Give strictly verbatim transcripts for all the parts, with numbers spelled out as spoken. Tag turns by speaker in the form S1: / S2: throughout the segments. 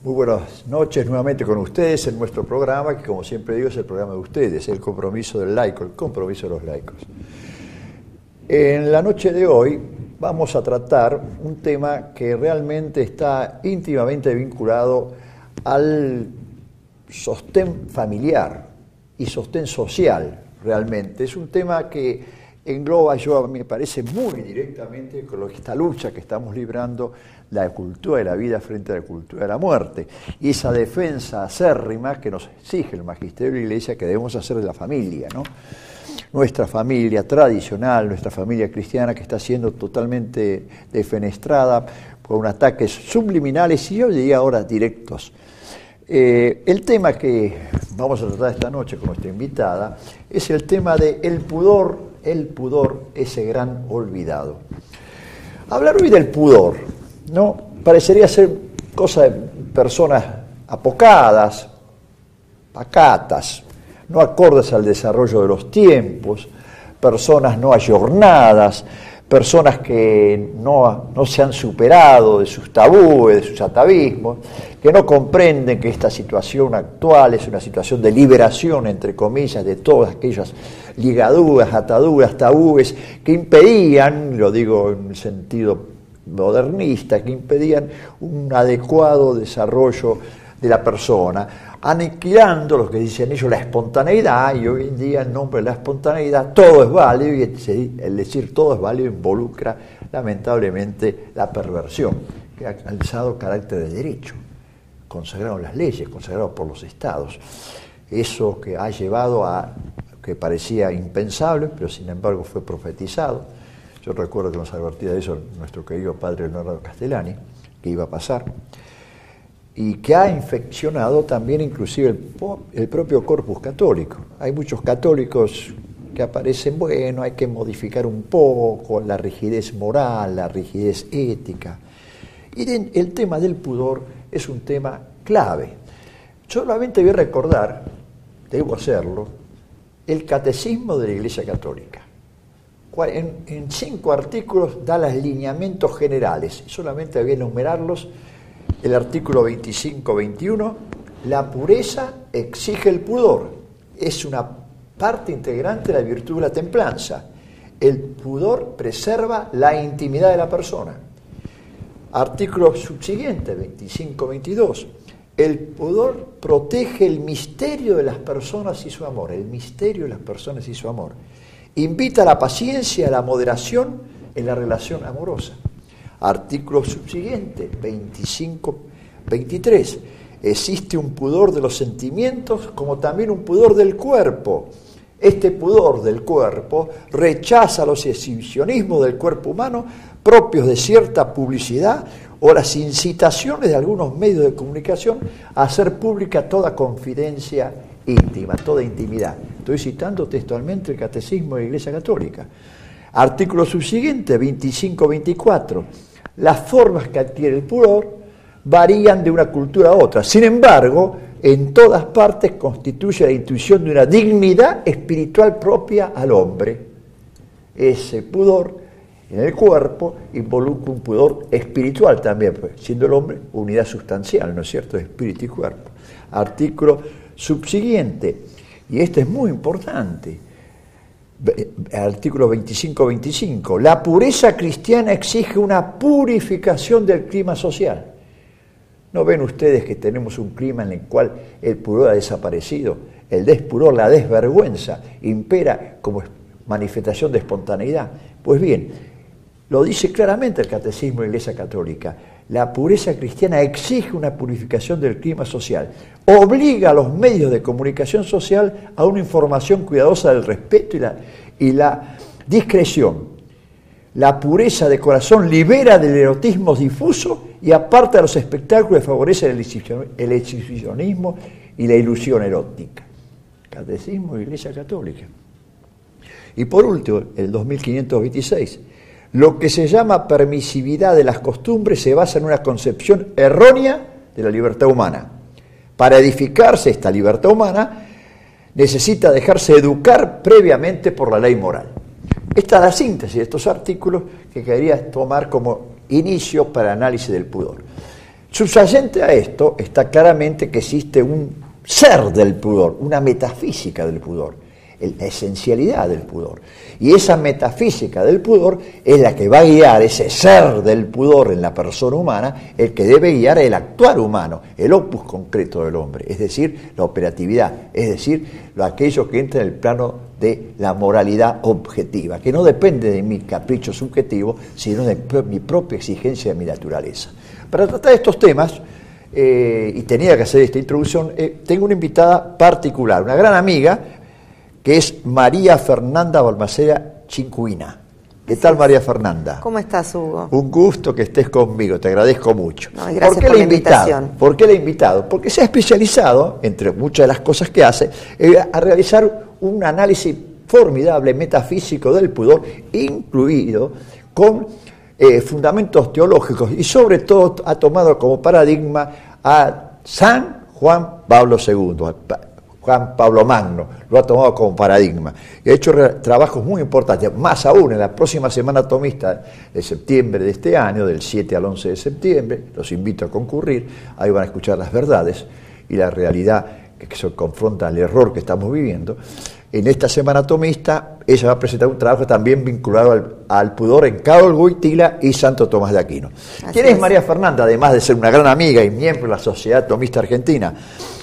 S1: Muy buenas noches nuevamente con ustedes en nuestro programa, que como siempre digo es el programa de ustedes, el compromiso del laico, el compromiso de los laicos. En la noche de hoy vamos a tratar un tema que realmente está íntimamente vinculado al sostén familiar y sostén social realmente. Es un tema que engloba, yo a mí me parece, muy directamente con lo que esta lucha que estamos librando, la cultura de la vida frente a la cultura de la muerte, y esa defensa acérrima que nos exige el magisterio de la Iglesia que debemos hacer de la familia, ¿no? Nuestra familia tradicional, nuestra familia cristiana, que está siendo totalmente defenestrada por ataques subliminales y yo diría ahora directos. Eh, el tema que vamos a tratar esta noche con nuestra invitada es el tema de el pudor, el pudor, ese gran olvidado. Hablar hoy del pudor, ¿no? Parecería ser cosa de personas apocadas, pacatas, no acordes al desarrollo de los tiempos, personas no ayornadas, personas que no, no se han superado de sus tabúes, de sus atavismos, que no comprenden que esta situación actual es una situación de liberación, entre comillas, de todas aquellas ligaduras, ataduras, tabúes que impedían, lo digo en el sentido modernista, que impedían un adecuado desarrollo de la persona, aniquilando lo que dicen ellos la espontaneidad, y hoy en día en nombre de la espontaneidad todo es válido, y el decir todo es válido involucra lamentablemente la perversión, que ha alzado carácter de derecho, consagrado en las leyes, consagrado por los estados. Eso que ha llevado a que parecía impensable, pero sin embargo fue profetizado. Yo recuerdo que nos advertía de eso nuestro querido padre Leonardo Castellani, que iba a pasar, y que ha infeccionado también inclusive el, el propio corpus católico. Hay muchos católicos que aparecen, bueno, hay que modificar un poco la rigidez moral, la rigidez ética. Y de, el tema del pudor es un tema clave. Solamente voy a recordar, debo hacerlo, el catecismo de la Iglesia Católica. En, en cinco artículos da los lineamientos generales, solamente voy a enumerarlos. El artículo veinticinco veintiuno, la pureza exige el pudor, es una parte integrante de la virtud de la templanza. El pudor preserva la intimidad de la persona. Artículo subsiguiente, veinticinco veintidós, el pudor protege el misterio de las personas y su amor, el misterio de las personas y su amor. Invita a la paciencia, a la moderación en la relación amorosa. Artículo subsiguiente, veinticinco veintitrés. Existe un pudor de los sentimientos como también un pudor del cuerpo. Este pudor del cuerpo rechaza los exhibicionismos del cuerpo humano propios de cierta publicidad o las incitaciones de algunos medios de comunicación a hacer pública toda confidencia íntima, toda intimidad. Estoy citando textualmente el Catecismo de la Iglesia Católica. Artículo subsiguiente, veinticinco veinticuatro. Las formas que adquiere el pudor varían de una cultura a otra. Sin embargo, en todas partes constituye la intuición de una dignidad espiritual propia al hombre. Ese pudor en el cuerpo involucra un pudor espiritual también, pues, siendo el hombre unidad sustancial, ¿no es cierto?, de espíritu y cuerpo. Artículo subsiguiente, y este es muy importante, artículo veinticinco veinticinco, la pureza cristiana exige una purificación del clima social. ¿No ven ustedes que tenemos un clima en el cual el pudor ha desaparecido? El despudor, la desvergüenza, impera como manifestación de espontaneidad. Pues bien, lo dice claramente el Catecismo de la Iglesia Católica. La pureza cristiana exige una purificación del clima social. Obliga a los medios de comunicación social a una información cuidadosa del respeto y la, y la discreción. La pureza de corazón libera del erotismo difuso y aparta de los espectáculos que favorecen el exhibicionismo y la ilusión erótica. Catecismo de la Iglesia Católica. Y por último, el dos mil quinientos veintiséis, lo que se llama permisividad de las costumbres se basa en una concepción errónea de la libertad humana. Para edificarse esta libertad humana, necesita dejarse educar previamente por la ley moral. Esta es la síntesis de estos artículos que quería tomar como inicio para el análisis del pudor. Subyacente a esto está claramente que existe un ser del pudor, una metafísica del pudor, la esencialidad del pudor. Y esa metafísica del pudor es la que va a guiar ese ser del pudor en la persona humana, el que debe guiar el actuar humano, el opus concreto del hombre, es decir, la operatividad, es decir, lo, aquello que entra en el plano de la moralidad objetiva, que no depende de mi capricho subjetivo, sino de mi propia exigencia de mi naturaleza. Para tratar estos temas, eh, y tenía que hacer esta introducción, eh, tengo una invitada particular, una gran amiga, que es María Fernanda Balmaceda Chincuina. ¿Qué tal, María Fernanda?
S2: ¿Cómo estás, Hugo?
S1: Un gusto que estés conmigo, te agradezco mucho.
S2: No, gracias
S1: ¿Por qué
S2: por
S1: la
S2: la invitación.
S1: ¿Por qué la he invitado? Porque se ha especializado, entre muchas de las cosas que hace, eh, a realizar un análisis formidable, metafísico del pudor, incluido con eh, fundamentos teológicos, y sobre todo ha tomado como paradigma a San Juan Pablo segundo, Juan Pablo Magno, lo ha tomado como paradigma. He hecho re- trabajos muy importantes, más aún en la próxima semana tomista de septiembre de este año, del siete al once de septiembre, los invito a concurrir, ahí van a escuchar las verdades y la realidad que, que se confronta al error que estamos viviendo. En esta semana tomista, ella va a presentar un trabajo también vinculado al, al pudor en Karol Wojtyla y Santo Tomás de Aquino. Así ¿Quién es, es María Fernanda, además de ser una gran amiga y miembro de la Sociedad Tomista Argentina?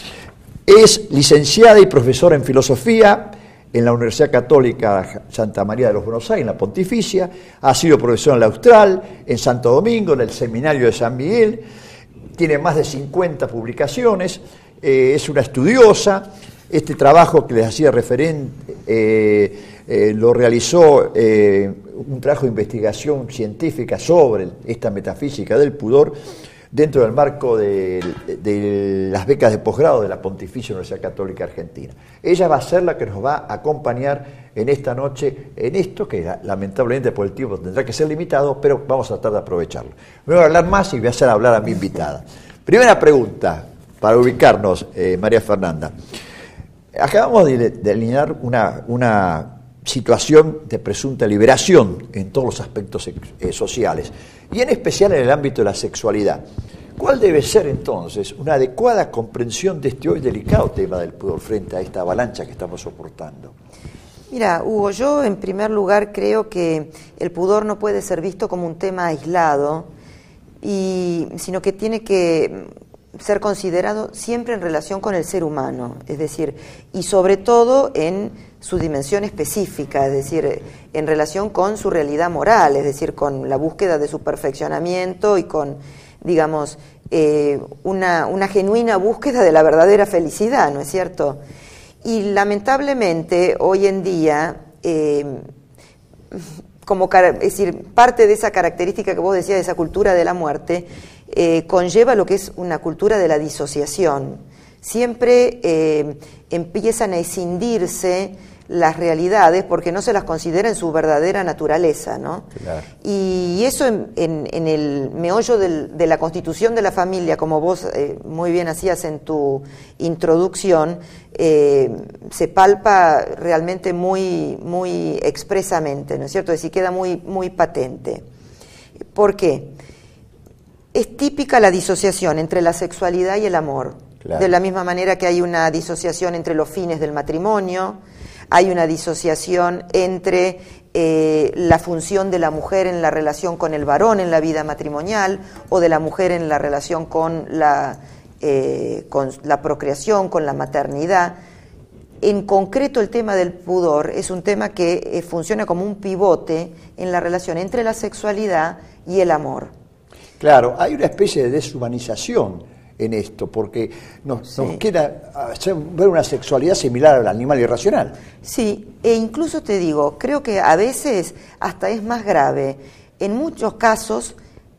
S1: Es licenciada y profesora en filosofía en la Universidad Católica Santa María de los Buenos Aires, en la Pontificia. Ha sido profesora en la Austral, en Santo Domingo, en el Seminario de San Miguel. Tiene más de cincuenta publicaciones. Eh, es una estudiosa. Este trabajo que les hacía referente eh, eh, lo realizó eh, un trabajo de investigación científica sobre esta metafísica del pudor, dentro del marco de, de las becas de posgrado de la Pontificia Universidad Católica Argentina. Ella va a ser la que nos va a acompañar en esta noche, en esto que lamentablemente por el tiempo tendrá que ser limitado, pero vamos a tratar de aprovecharlo. Me voy a hablar más y voy a hacer hablar a mi invitada. Primera pregunta, para ubicarnos, eh, María Fernanda. Acabamos de delinear una, una situación de presunta liberación en todos los aspectos eh, sociales, y en especial en el ámbito de la sexualidad. ¿Cuál debe ser entonces una adecuada comprensión de este hoy delicado tema del pudor frente a esta avalancha que estamos soportando?
S2: Mira, Hugo, yo en primer lugar creo que el pudor no puede ser visto como un tema aislado, y, sino que tiene que ser considerado siempre en relación con el ser humano, es decir, y sobre todo en su dimensión específica, es decir, en relación con su realidad moral, es decir, con la búsqueda de su perfeccionamiento y con, digamos, eh, una, una genuina búsqueda de la verdadera felicidad, ¿no es cierto? Y lamentablemente hoy en día, eh, como, es decir, parte de esa característica que vos decías de esa cultura de la muerte, eh, conlleva lo que es una cultura de la disociación. Siempre eh, empiezan a escindirse las realidades porque no se las considera en su verdadera naturaleza, ¿no? Claro. Y eso en, en, en el meollo del, de la constitución de la familia, como vos eh, muy bien hacías en tu introducción, eh, se palpa realmente muy, muy expresamente, ¿no es cierto? Es decir, queda muy, muy patente. ¿Por qué? Es típica la disociación entre la sexualidad y el amor. Claro. De la misma manera que hay una disociación entre los fines del matrimonio, hay una disociación entre eh, la función de la mujer en la relación con el varón en la vida matrimonial, o de la mujer en la relación con la, eh, con la procreación, con la maternidad. En concreto, el tema del pudor es un tema que eh, funciona como un pivote en la relación entre la sexualidad y el amor.
S1: Claro, hay una especie de deshumanización en esto, porque nos, sí. nos queda hacer, ver una sexualidad similar al animal irracional.
S2: Sí, e incluso te digo, creo que a veces hasta es más grave. En muchos casos,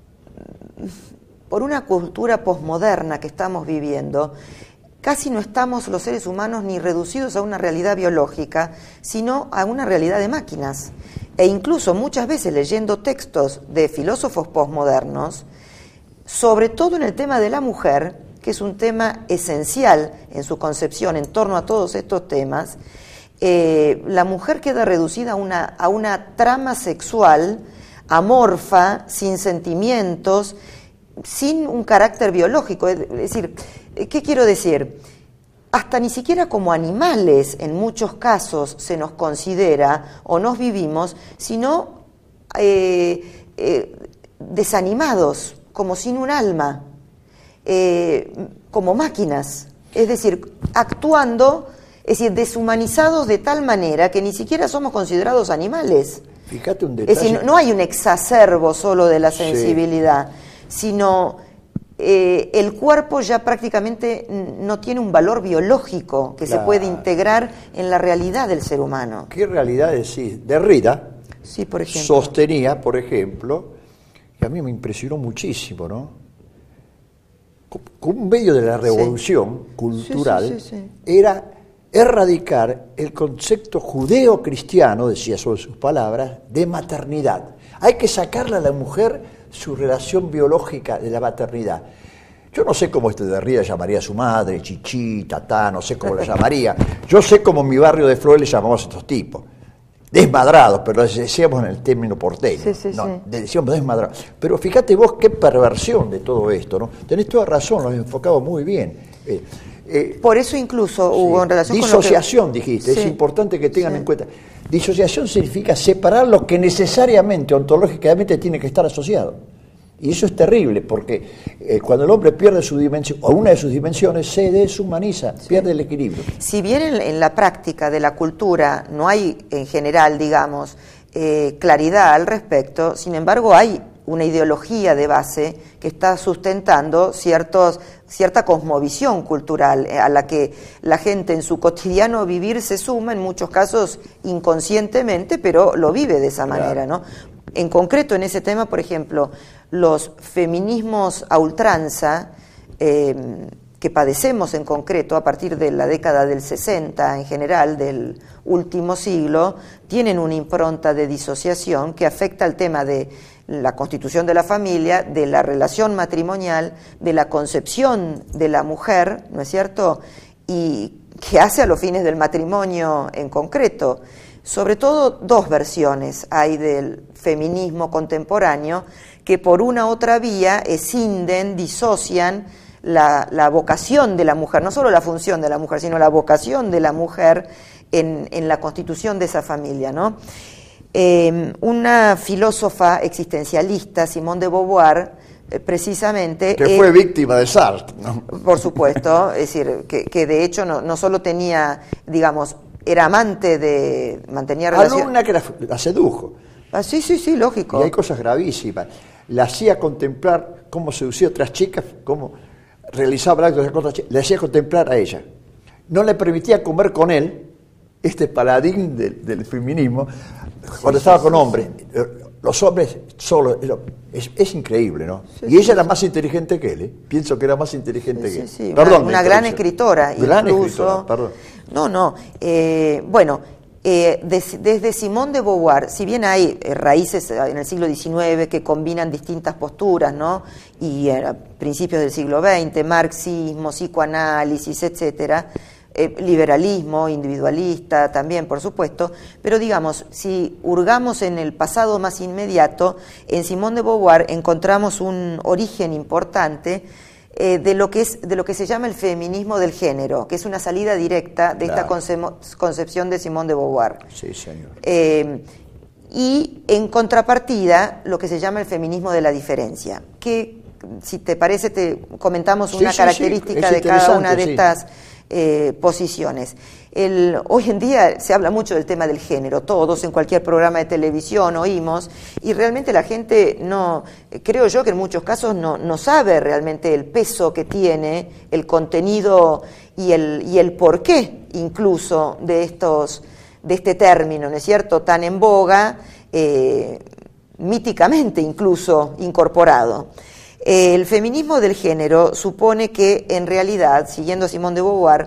S2: por una cultura posmoderna que estamos viviendo, casi no estamos los seres humanos ni reducidos a una realidad biológica, sino a una realidad de máquinas. E incluso muchas veces leyendo textos de filósofos posmodernos, sobre todo en el tema de la mujer, que es un tema esencial en su concepción en torno a todos estos temas, eh, la mujer queda reducida a una, a una trama sexual amorfa, sin sentimientos, sin un carácter biológico. Es decir, ¿qué quiero decir? Hasta ni siquiera como animales en muchos casos se nos considera o nos vivimos, sino eh, eh, desanimados, como sin un alma, eh, como máquinas, es decir, actuando, es decir, deshumanizados de tal manera que ni siquiera somos considerados animales.
S1: Fíjate un detalle.
S2: Es decir, no hay un exacerbo solo de la sensibilidad, sí. sino eh, el cuerpo ya prácticamente no tiene un valor biológico que claro. se puede integrar en la realidad del ser humano.
S1: ¿Qué realidad decís? Derrida
S2: sí, por ejemplo.
S1: sostenía, por ejemplo, que a mí me impresionó muchísimo, ¿no? Como un medio de la revolución sí. cultural sí, sí, sí, sí. era erradicar el concepto judeo-cristiano, decía sobre sus palabras, de maternidad. Hay que sacarle a la mujer su relación biológica de la maternidad. Yo no sé cómo este Derrida llamaría a su madre, chichi, tatá, no sé cómo la llamaría. Yo sé cómo en mi barrio de Flores le llamamos a estos tipos. Desmadrados, pero decíamos en el término porteño. Sí, sí, no, sí. Decíamos desmadrados. Pero fíjate vos qué perversión de todo esto, ¿no? Tenés toda razón, lo has enfocado muy bien. Eh,
S2: Eh, Por eso incluso hubo sí. en relación
S1: disociación,
S2: con lo que...
S1: dijiste,
S2: sí.
S1: es importante que tengan
S2: sí.
S1: en cuenta. Disociación significa separar lo que necesariamente, ontológicamente, tiene que estar asociado. Y eso es terrible, porque eh, cuando el hombre pierde su dimensión, o una de sus dimensiones, se deshumaniza, sí. pierde el equilibrio.
S2: Si bien en, en la práctica de la cultura no hay, en general, digamos, eh, claridad al respecto, sin embargo hay una ideología de base que está sustentando ciertos, cierta cosmovisión cultural a la que la gente en su cotidiano vivir se suma, en muchos casos inconscientemente, pero lo vive de esa claro. manera, ¿no? En concreto, en ese tema, por ejemplo, los feminismos a ultranza, eh, que padecemos en concreto a partir de la década del sesenta, en general, del último siglo, tienen una impronta de disociación que afecta al tema de la constitución de la familia, de la relación matrimonial, de la concepción de la mujer, ¿no es cierto?, y que hace a los fines del matrimonio en concreto. Sobre todo dos versiones hay del feminismo contemporáneo que por una u otra vía escinden, disocian la, la vocación de la mujer, no solo la función de la mujer, sino la vocación de la mujer en, en la constitución de esa familia, ¿no? Eh, una filósofa existencialista, Simone de Beauvoir, eh, precisamente...
S1: Que fue eh, víctima de Sartre, ¿no?
S2: Por supuesto, es decir, que, que de hecho no, no solo tenía, digamos, era amante de... mantenía relación...
S1: Alumna que la, la sedujo.
S2: Ah, sí, sí, sí, lógico.
S1: Y hay cosas gravísimas. La hacía contemplar cómo seducía a otras chicas, cómo realizaba actos de otras chicas, le hacía contemplar a ella. No le permitía comer con él, este paladín del, del feminismo, cuando sí, estaba sí, con hombres. Sí. Los hombres solo, es, es increíble, ¿no? Sí, y ella sí, era más inteligente que él, ¿eh? Pienso que era más inteligente sí, que él.
S2: Sí, sí, perdón, una, una gran escritora.
S1: Gran
S2: incluso,
S1: escritora, perdón.
S2: No, no, eh, bueno, eh, des, desde Simone de Beauvoir, si bien hay eh, raíces en el siglo diecinueve que combinan distintas posturas, ¿no? Y a principios del siglo veinte, marxismo, psicoanálisis, etcétera, Eh, liberalismo, individualista también, por supuesto, pero digamos, si hurgamos en el pasado más inmediato, en Simone de Beauvoir encontramos un origen importante eh, de lo que es de lo que se llama el feminismo del género, que es una salida directa de claro. esta conce- concepción de Simone de Beauvoir.
S1: Sí, señor.
S2: Eh, y en contrapartida, lo que se llama el feminismo de la diferencia, que si te parece te comentamos una sí, característica sí, sí. de cada una de sí. estas Eh, posiciones. El, hoy en día se habla mucho del tema del género, todos en cualquier programa de televisión oímos, y realmente la gente no, creo yo que en muchos casos no, no sabe realmente el peso que tiene, el contenido y el, y el porqué incluso de estos, de este término, ¿no es cierto?, tan en boga, eh, míticamente incluso incorporado. El feminismo del género supone que, en realidad, siguiendo a Simone de Beauvoir,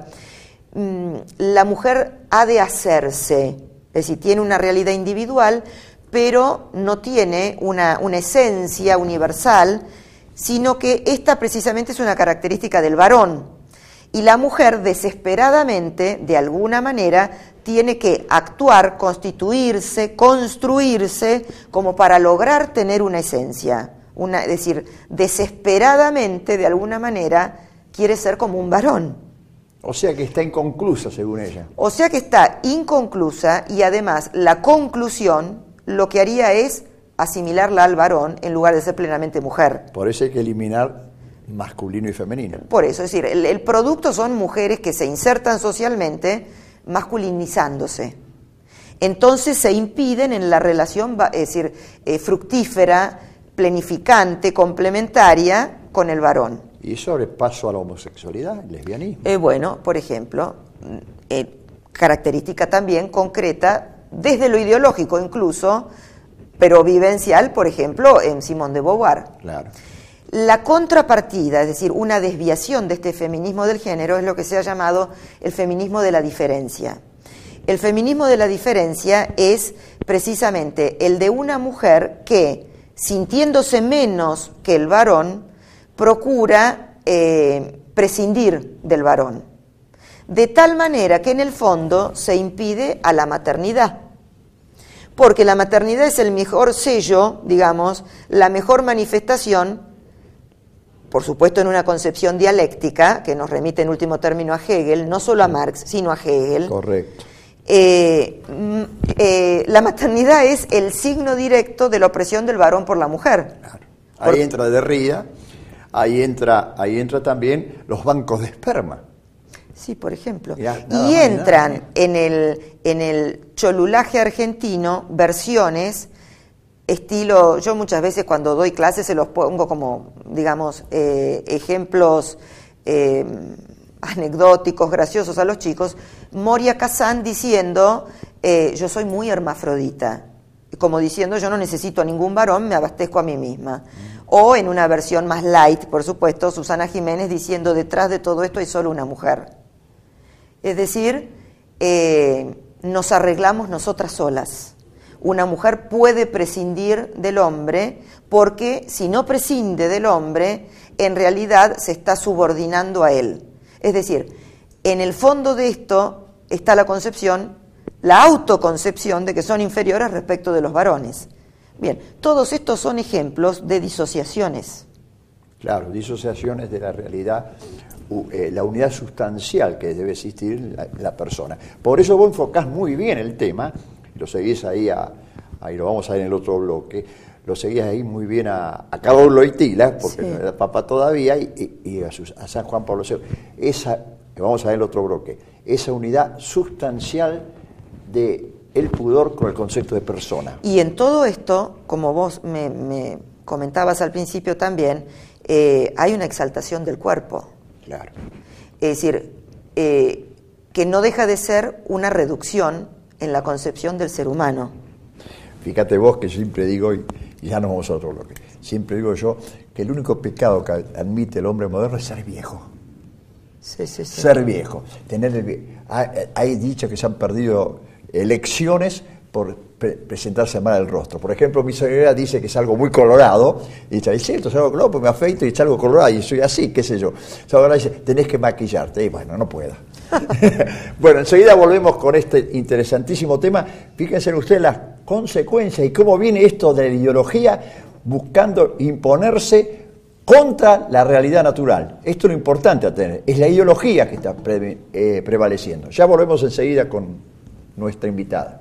S2: la mujer ha de hacerse, es decir, tiene una realidad individual, pero no tiene una, una esencia universal, sino que esta precisamente es una característica del varón. Y la mujer, desesperadamente, de alguna manera, tiene que actuar, constituirse, construirse, como para lograr tener una esencia. Una, es decir, desesperadamente, de alguna manera, quiere ser como un varón.
S1: O sea que está inconclusa, según ella.
S2: O sea que está inconclusa y además la conclusión lo que haría es asimilarla al varón en lugar de ser plenamente mujer.
S1: Por eso hay que eliminar masculino y femenino.
S2: Por eso, es decir, el, el producto son mujeres que se insertan socialmente masculinizándose. Entonces se impiden en la relación, es decir, eh, fructífera, planificante, complementaria con el varón.
S1: Y eso abre paso a la homosexualidad, el lesbianismo.
S2: Eh, bueno, por ejemplo, eh, característica también concreta, desde lo ideológico incluso, pero vivencial, por ejemplo, en Simone de Beauvoir.
S1: Claro.
S2: La contrapartida, es decir, una desviación de este feminismo del género, es lo que se ha llamado el feminismo de la diferencia. El feminismo de la diferencia es precisamente el de una mujer que, sintiéndose menos que el varón, procura eh, prescindir del varón, de tal manera que en el fondo se impide a la maternidad, porque la maternidad es el mejor sello, digamos, la mejor manifestación, por supuesto en una concepción dialéctica, que nos remite en último término a Hegel, no solo a Marx, sino a Hegel.
S1: Correcto.
S2: Eh, eh, la maternidad es el signo directo de la opresión del varón por la mujer.
S1: Claro. Ahí por... entra Derrida. Ahí entra, ahí entra también los bancos de esperma.
S2: Sí, por ejemplo.
S1: Ya,
S2: y entran nada, en el, en el cholulaje argentino versiones, estilo, yo muchas veces cuando doy clases se los pongo como, digamos, eh, ejemplos eh, anecdóticos, graciosos a los chicos. Moria Kazan diciendo, eh, yo soy muy hermafrodita. Como diciendo, yo no necesito a ningún varón, me abastezco a mí misma. Mm. O en una versión más light, por supuesto, Susana Jiménez diciendo, detrás de todo esto hay solo una mujer. Es decir, eh, nos arreglamos nosotras solas. Una mujer puede prescindir del hombre porque si no prescinde del hombre, en realidad se está subordinando a él. Es decir, en el fondo de esto está la concepción, la autoconcepción de que son inferiores respecto de los varones. Bien, todos estos son ejemplos de disociaciones.
S1: Claro, disociaciones de la realidad, eh, la unidad sustancial que debe existir en la, la persona. Por eso vos enfocás muy bien el tema, y lo seguís ahí, a, ahí lo vamos a ver en el otro bloque, lo seguís ahí muy bien a, a Carlos Wojtyla, porque sí. No era papa todavía, y, y a, sus, a San Juan Pablo segundo. Esa, que vamos a ver en el otro bloque, esa unidad sustancial de el pudor con el concepto de persona.
S2: Y en todo esto, como vos me, me comentabas al principio también, eh, hay una exaltación del cuerpo.
S1: Claro.
S2: Es decir, eh, que no deja de ser una reducción en la concepción del ser humano.
S1: Fíjate vos que siempre digo, y ya no vamos a otro bloque, siempre digo yo que el único pecado que admite el hombre moderno es ser viejo.
S2: Sí, sí, sí.
S1: Ser viejo. Tener el, hay, hay dicho que se han perdido elecciones por pre- presentarse mal el rostro. Por ejemplo, mi señora dice que es algo muy colorado, y dice, es cierto, es algo colorado, pues me afeito y es algo colorado, y soy así, qué sé yo. Ahora dice, tenés que maquillarte, y bueno, no puedo. Bueno, enseguida volvemos con este interesantísimo tema. Fíjense ustedes las consecuencias y cómo viene esto de la ideología buscando imponerse contra la realidad natural. Esto es lo importante a tener, es la ideología que está pre- eh, prevaleciendo. Ya volvemos enseguida con nuestra invitada.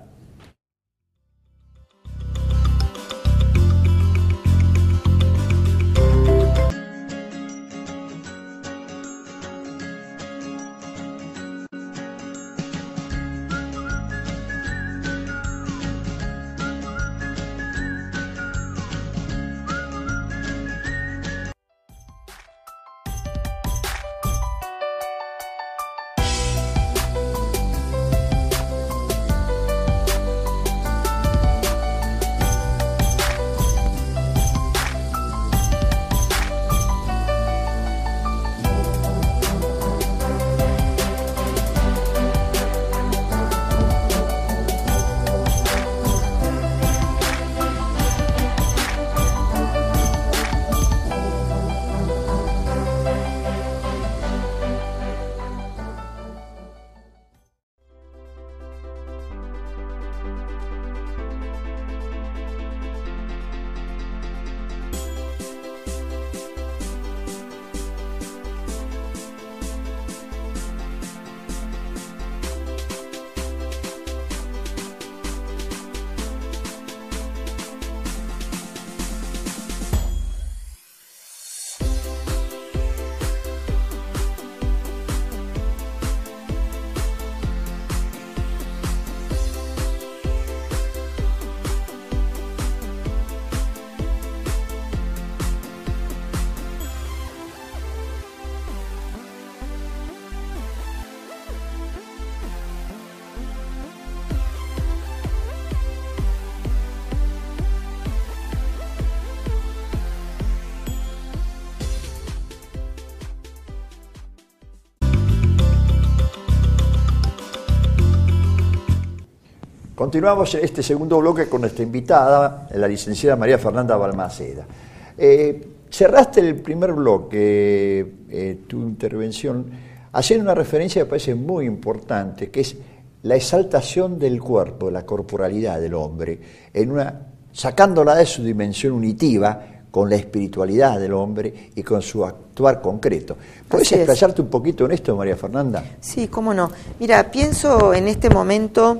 S1: Continuamos en este segundo bloque con nuestra invitada, la licenciada María Fernanda Balmaceda. Eh, cerraste el primer bloque, eh, tu intervención, haciendo una referencia que me parece muy importante, que es la exaltación del cuerpo, la corporalidad del hombre, en una, sacándola de su dimensión unitiva con la espiritualidad del hombre y con su actuar concreto. ¿Puedes
S2: Así
S1: explayarte un poquito en esto, María Fernanda?
S2: Sí, cómo no. Mira, pienso en este momento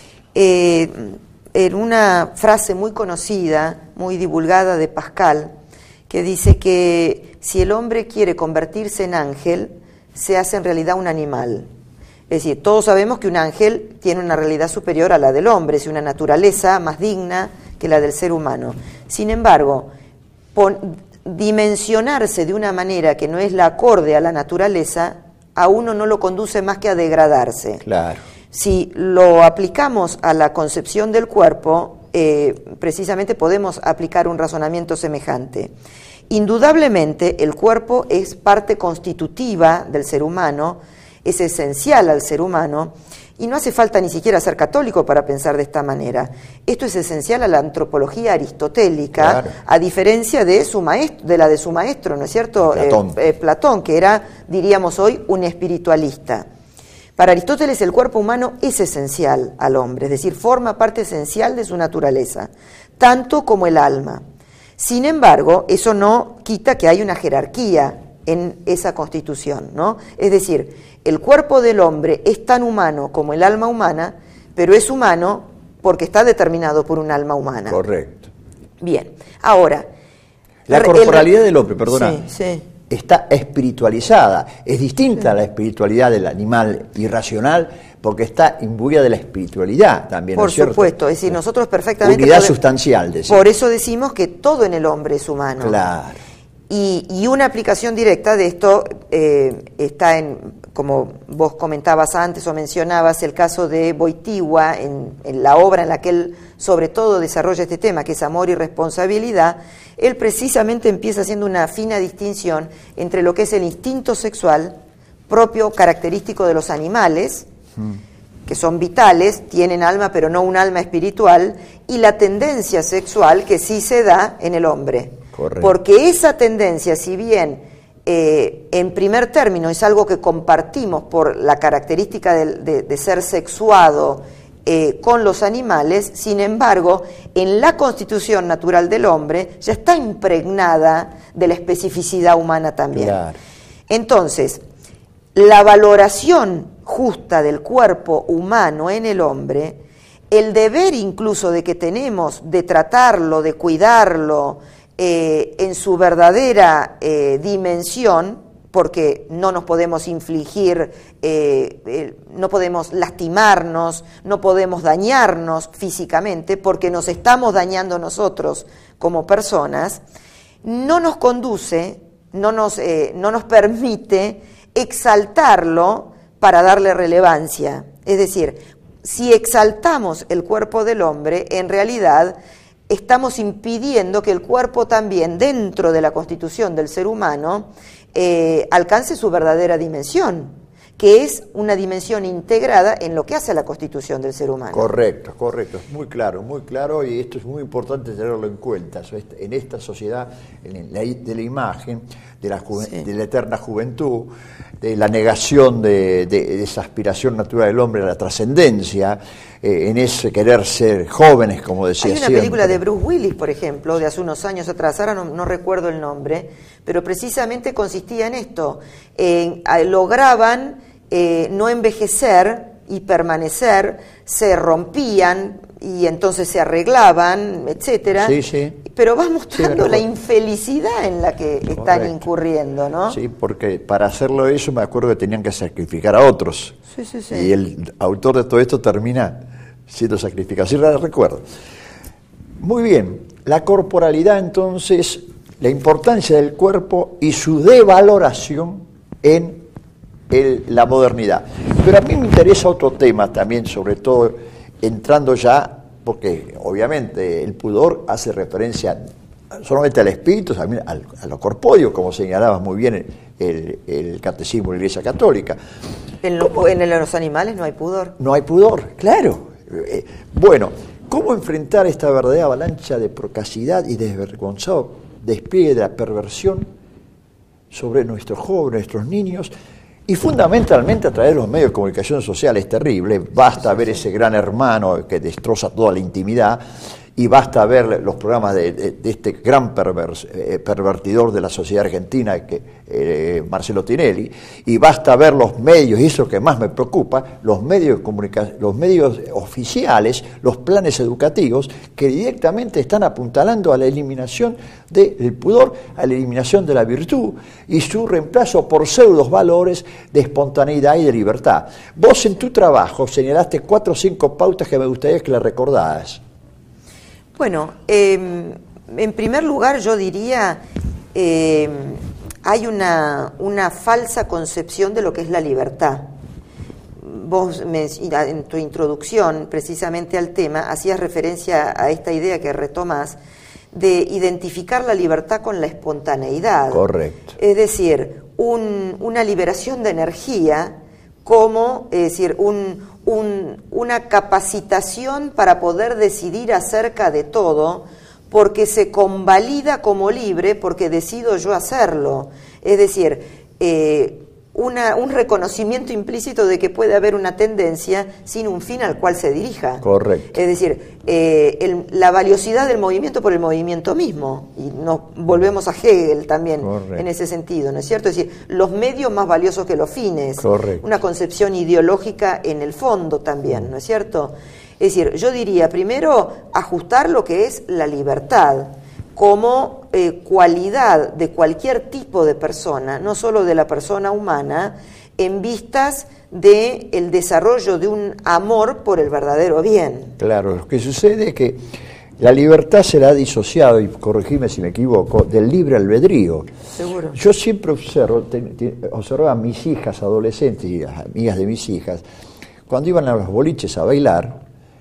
S2: eh, en una frase muy conocida, muy divulgada de Pascal, que dice que si el hombre quiere convertirse en ángel, se hace en realidad un animal. Es decir, todos sabemos que un ángel tiene una realidad superior a la del hombre, es una naturaleza más digna que la del ser humano. Sin embargo, pon, dimensionarse de una manera que no es la acorde a la naturaleza, a uno no lo conduce más que a degradarse.
S1: Claro.
S2: Si lo aplicamos a la concepción del cuerpo, eh, precisamente podemos aplicar un razonamiento semejante. Indudablemente, el cuerpo es parte constitutiva del ser humano, es esencial al ser humano, y no hace falta ni siquiera ser católico para pensar de esta manera. Esto es esencial a la antropología aristotélica, claro, a diferencia de, su maestro, de la de su maestro, ¿no es cierto?
S1: Platón.
S2: Eh, eh, Platón, que era, diríamos hoy, un espiritualista. Para Aristóteles el cuerpo humano es esencial al hombre, es decir, forma parte esencial de su naturaleza, tanto como el alma. Sin embargo, eso no quita que hay una jerarquía en esa constitución, ¿no? Es decir, el cuerpo del hombre es tan humano como el alma humana, pero es humano porque está determinado por un alma humana.
S1: Correcto.
S2: Bien, ahora...
S1: La corporalidad el... del hombre, perdona,
S2: sí, sí.
S1: está espiritualizada, es distinta sí. a la espiritualidad del animal irracional, porque está imbuida de la espiritualidad también,
S2: por
S1: ¿no es cierto?
S2: Supuesto, es decir, nosotros perfectamente...
S1: Unidad
S2: podemos,
S1: sustancial, decimos.
S2: Por eso decimos que todo en el hombre es humano.
S1: Claro.
S2: Y, y una aplicación directa de esto eh, está en, como vos comentabas antes o mencionabas, el caso de Boitigua, en, en la obra en la que él sobre todo desarrolla este tema, que es Amor y Responsabilidad. Él precisamente empieza haciendo una fina distinción entre lo que es el instinto sexual, propio característico de los animales, mm. que son vitales, tienen alma pero no un alma espiritual, y la tendencia sexual que sí se da en el hombre. Correcto. Porque esa tendencia, si bien eh, en primer término es algo que compartimos por la característica de, de, de ser sexuado eh, con los animales, sin embargo, en la constitución natural del hombre ya está impregnada de la especificidad humana también. Claro. Entonces, la valoración justa del cuerpo humano en el hombre, el deber incluso de que tenemos de tratarlo, de cuidarlo, Eh, en su verdadera eh, dimensión, porque no nos podemos infligir, eh, eh, no podemos lastimarnos, no podemos dañarnos físicamente, porque nos estamos dañando nosotros como personas, no nos conduce, no nos, eh, no nos permite exaltarlo para darle relevancia. Es decir, si exaltamos el cuerpo del hombre, en realidad estamos impidiendo que el cuerpo también, dentro de la constitución del ser humano, eh, alcance su verdadera dimensión, que es una dimensión integrada en lo que hace a la constitución del ser humano.
S1: Correcto, correcto, es muy claro, muy claro, y esto es muy importante tenerlo en cuenta. En esta sociedad en la, de la imagen, de la, juven, sí. de la eterna juventud, de la negación de, de, de esa aspiración natural del hombre a la trascendencia, eh, en ese querer ser jóvenes, como decía
S2: Hay una
S1: siempre.
S2: película de Bruce Willis, por ejemplo, de hace unos años atrás, ahora no, no recuerdo el nombre, pero precisamente consistía en esto. Eh, lograban eh, no envejecer y permanecer, se rompían y entonces se arreglaban, etcétera.
S1: Sí, sí.
S2: Pero va mostrando sí, la infelicidad en la que están Correcto. incurriendo, ¿no?
S1: Sí, porque para hacerlo eso me acuerdo que tenían que sacrificar a otros.
S2: Sí, sí, sí.
S1: Y el autor de todo esto termina siendo sacrificado. Sí, la recuerdo. Muy bien. La corporalidad, entonces, la importancia del cuerpo y su devaloración en el, la modernidad. Pero a mí me interesa otro tema también, sobre todo entrando ya, porque obviamente el pudor hace referencia solamente al espíritu, también al, a lo corpóreo, como señalaba muy bien el, el catecismo de la Iglesia Católica.
S2: En, lo, en los animales no hay pudor.
S1: No hay pudor, claro. Eh, bueno, ¿cómo enfrentar esta verdadera avalancha de procacidad y desvergonzado despliegue de la perversión sobre nuestros jóvenes, nuestros niños? Y fundamentalmente a través de los medios de comunicación social es terrible. Basta ver ese gran hermano que destroza toda la intimidad, y basta ver los programas de, de, de este gran pervers, eh, pervertidor de la sociedad argentina, que eh, Marcelo Tinelli, y basta ver los medios, y eso es lo que más me preocupa, los medios de comunicación, los medios oficiales, los planes educativos, que directamente están apuntalando a la eliminación del pudor, a la eliminación de la virtud, y su reemplazo por pseudos valores de espontaneidad y de libertad. Vos en tu trabajo señalaste cuatro o cinco pautas que me gustaría que las recordaras.
S2: Bueno, eh, en primer lugar yo diría, eh, hay una, una falsa concepción de lo que es la libertad. Vos me, en tu introducción precisamente al tema hacías referencia a esta idea que retomás de identificar la libertad con la espontaneidad.
S1: Correcto.
S2: Es decir, un, una liberación de energía como, es decir, un, un, una capacitación para poder decidir acerca de todo, porque se convalida como libre, porque decido yo hacerlo. Es decir, eh, una, un reconocimiento implícito de que puede haber una tendencia sin un fin al cual se dirija.
S1: Correcto.
S2: Es decir, eh, el, la valiosidad del movimiento por el movimiento mismo, y nos volvemos a Hegel también. Correcto. En ese sentido, ¿no es cierto? Es decir, los medios más valiosos que los fines.
S1: Correcto.
S2: Una concepción ideológica en el fondo también, ¿no es cierto? Es decir, yo diría primero ajustar lo que es la libertad como eh, cualidad de cualquier tipo de persona, no solo de la persona humana, en vistas de el desarrollo de un amor por el verdadero bien.
S1: Claro, lo que sucede es que la libertad se la ha disociado, y corregime si me equivoco, del libre albedrío.
S2: Seguro.
S1: Yo siempre observo, te, te, observo a mis hijas adolescentes y las amigas de mis hijas, cuando iban a los boliches a bailar,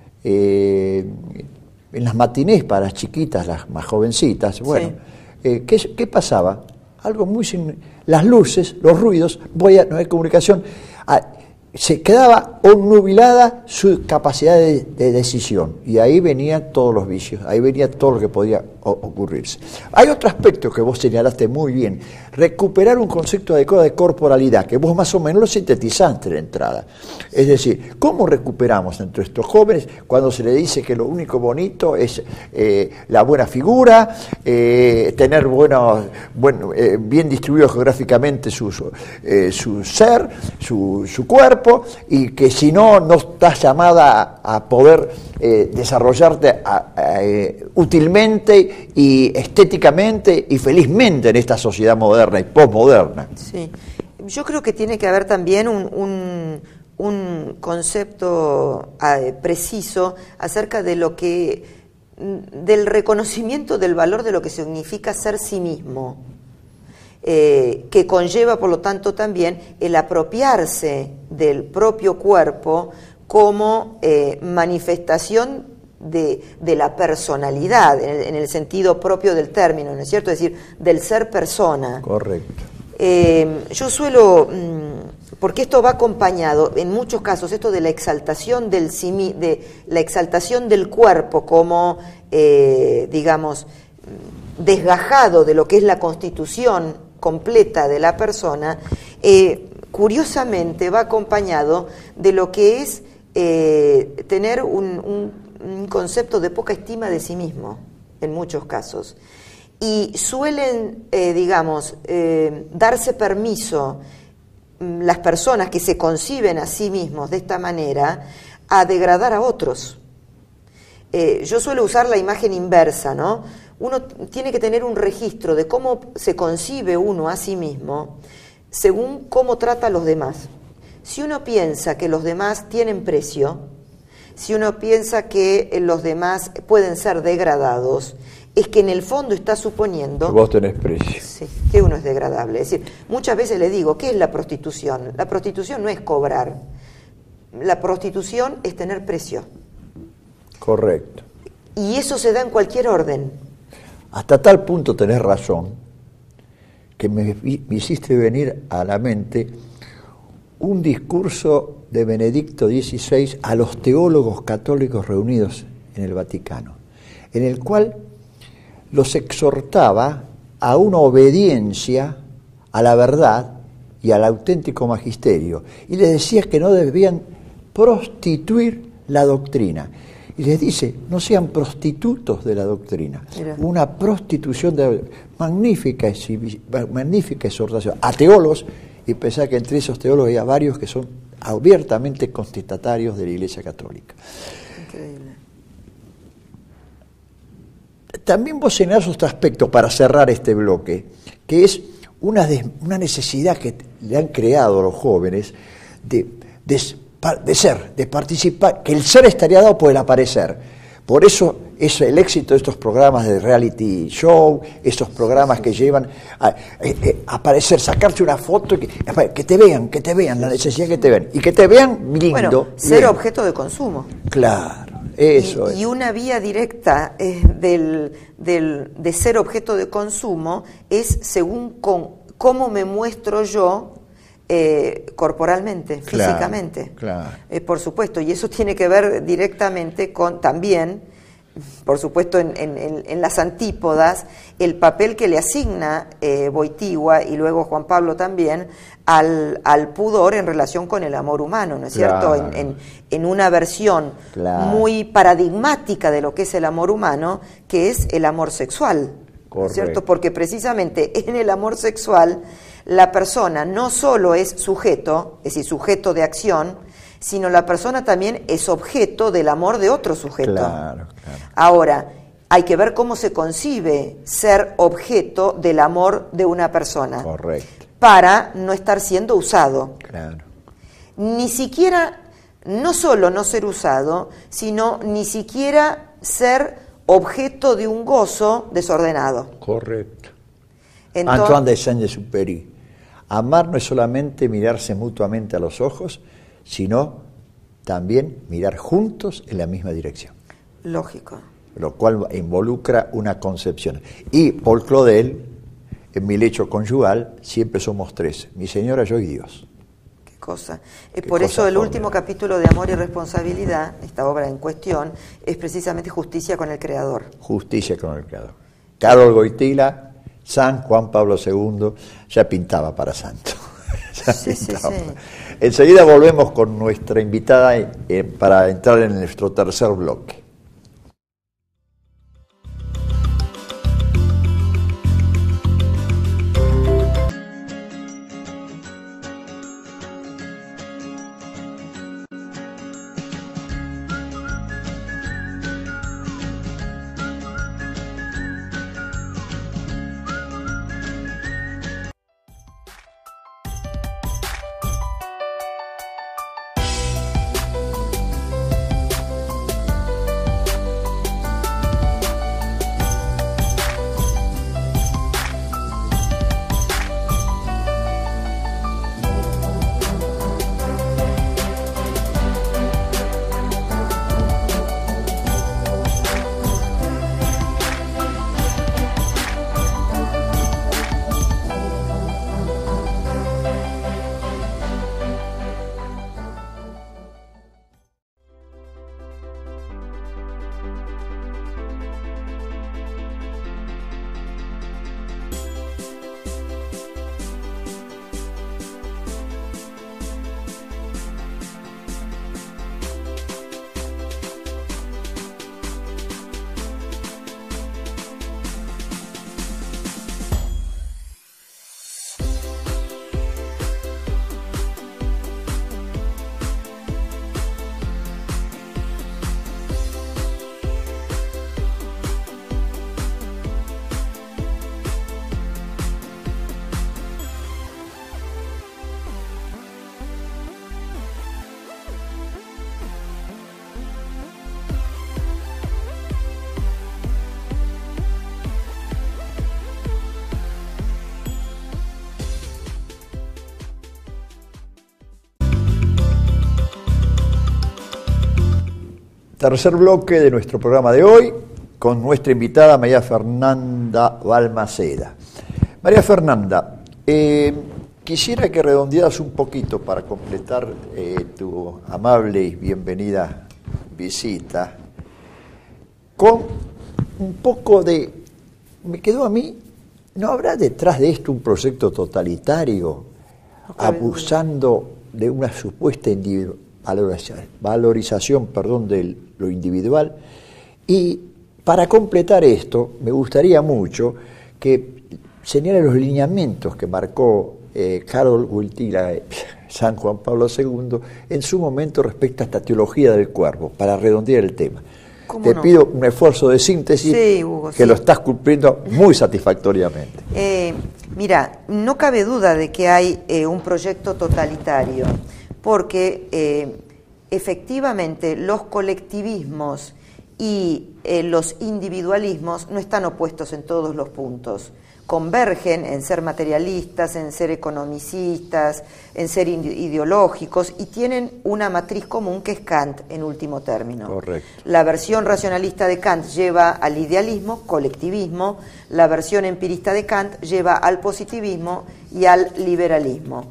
S1: eh, en las matinés para las chiquitas, las más jovencitas, bueno, sí. eh, ¿qué, ¿qué pasaba? Algo muy sin... Las luces, los ruidos, voy a, no hay comunicación, a, se quedaba obnubilada su capacidad de, de decisión, y ahí venían todos los vicios, ahí venía todo lo que podía o, ocurrirse. Hay otro aspecto que vos señalaste muy bien, recuperar un concepto adecuado de corporalidad, que vos más o menos lo sintetizaste de entrada. Es decir, ¿cómo recuperamos entre estos jóvenes cuando se le dice que lo único bonito es eh, la buena figura, eh, tener bueno, bueno, eh, bien distribuido geográficamente su, su, eh, su ser, su, su cuerpo, y que si no, no estás llamada a, a poder eh, desarrollarte a, a, eh, útilmente y estéticamente y felizmente en esta sociedad moderna y postmoderna?
S2: Sí, yo creo que tiene que haber también un, un, un concepto eh, preciso acerca de lo que, del reconocimiento del valor de lo que significa ser sí mismo. Eh, que conlleva, por lo tanto, también el apropiarse del propio cuerpo como eh, manifestación de, de la personalidad, en el, en el sentido propio del término, ¿no es cierto? Es decir, del ser persona.
S1: Correcto.
S2: Eh, yo suelo, mmm, porque esto va acompañado, en muchos casos, esto de la exaltación del simi, de la exaltación del cuerpo como, eh, digamos, desgajado de lo que es la constitución completa de la persona, eh, curiosamente va acompañado de lo que es eh, tener un, un, un concepto de poca estima de sí mismo, en muchos casos. Y suelen, eh, digamos, eh, darse permiso mm, las personas que se conciben a sí mismos de esta manera a degradar a otros. Eh, yo suelo usar la imagen inversa, ¿no? Uno tiene que tener un registro de cómo se concibe uno a sí mismo según cómo trata a los demás. Si uno piensa que los demás tienen precio, si uno piensa que los demás pueden ser degradados, es que en el fondo está suponiendo
S1: que vos tenés precio.
S2: Sí, que uno es degradable. Es decir, muchas veces le digo, ¿qué es la prostitución? La prostitución no es cobrar. La prostitución es tener precio.
S1: Correcto.
S2: Y eso se da en cualquier orden.
S1: Hasta tal punto tenés razón, que me, me hiciste venir a la mente un discurso de Benedicto dieciséis a los teólogos católicos reunidos en el Vaticano, en el cual los exhortaba a una obediencia a la verdad y al auténtico magisterio, y les decía que no debían prostituir la doctrina. Y les dice, no sean prostitutos de la doctrina. Mira. Una prostitución de magnífica, magnífica exhortación a teólogos, y pensar que entre esos teólogos había varios que son abiertamente contestatarios de la Iglesia Católica. Increíble. También vos señalás otro aspecto para cerrar este bloque, que es una, de, una necesidad que le han creado los jóvenes de, de, de ser, de participar, que el ser estaría dado por el aparecer. Por eso es el éxito de estos programas de reality show, estos programas que llevan a, a, a aparecer, sacarte una foto, y que, que te vean, que te vean, la necesidad que te vean, y que te vean lindo.
S2: Bueno, ser
S1: bien.
S2: Objeto de consumo.
S1: Claro. Eso
S2: y,
S1: es.
S2: y una vía directa eh, del, del, de ser objeto de consumo es según con, cómo me muestro yo eh, corporalmente,
S1: claro,
S2: físicamente.
S1: Claro.
S2: Eh, por supuesto, y eso tiene que ver directamente con también, por supuesto, en, en, en las antípodas, el papel que le asigna eh, Wojtyła y luego Juan Pablo también al, al pudor en relación con el amor humano, ¿no es
S1: claro.
S2: cierto? En, en, en una versión
S1: claro.
S2: muy paradigmática de lo que es el amor humano, que es el amor sexual, ¿no es cierto? Porque precisamente en el amor sexual la persona no solo es sujeto, es decir, sujeto de acción, sino la persona también es objeto del amor de otro sujeto.
S1: Claro, claro.
S2: Ahora, hay que ver cómo se concibe ser objeto del amor de una persona.
S1: Correcto.
S2: Para no estar siendo usado.
S1: Claro.
S2: Ni siquiera, no solo no ser usado, sino ni siquiera ser objeto de un gozo desordenado.
S1: Correcto.
S2: Entonces,
S1: Antoine de Saint-Exupéry. Amar no es solamente mirarse mutuamente a los ojos, sino también mirar juntos en la misma dirección.
S2: Lógico.
S1: Lo cual involucra una concepción. Y Paul Claudel, en Mi lecho conyugal, siempre somos tres, mi señora, yo y Dios.
S2: Qué cosa.
S1: Qué
S2: Eh, por
S1: cosa
S2: eso el
S1: formidable.
S2: último capítulo de Amor y Responsabilidad, esta obra en cuestión, es precisamente Justicia con el Creador.
S1: Justicia con el Creador. Karol Wojtyła, San Juan Pablo segundo, ya pintaba para santo. ya
S2: Sí, sí,
S1: pintaba.
S2: sí.
S1: Enseguida volvemos con nuestra invitada eh, para entrar en nuestro tercer bloque. Tercer bloque de nuestro programa de hoy, con nuestra invitada María Fernanda Balmaceda. María Fernanda, eh, quisiera que redondearas un poquito para completar eh, tu amable y bienvenida visita con un poco de... Me quedó a mí, ¿no habrá detrás de esto un proyecto totalitario, abusando de una supuesta individu- valorización, valorización perdón, de lo individual? Y para completar esto, me gustaría mucho que señale los lineamientos que marcó eh, Karol Wojtyła, San Juan Pablo segundo, en su momento respecto a esta teología del cuerpo, para redondear el tema. Te no? pido un esfuerzo de síntesis, sí, Hugo, que sí. Lo estás cumpliendo muy satisfactoriamente.
S2: Eh, mira, no cabe duda de que hay eh, un proyecto totalitario, porque eh, efectivamente los colectivismos y eh, los individualismos no están opuestos en todos los puntos. Convergen en ser materialistas, en ser economicistas, en ser ideológicos, y tienen una matriz común que es Kant, en último término.
S1: Correcto.
S2: La versión racionalista de Kant lleva al idealismo, colectivismo; la versión empirista de Kant lleva al positivismo y al liberalismo.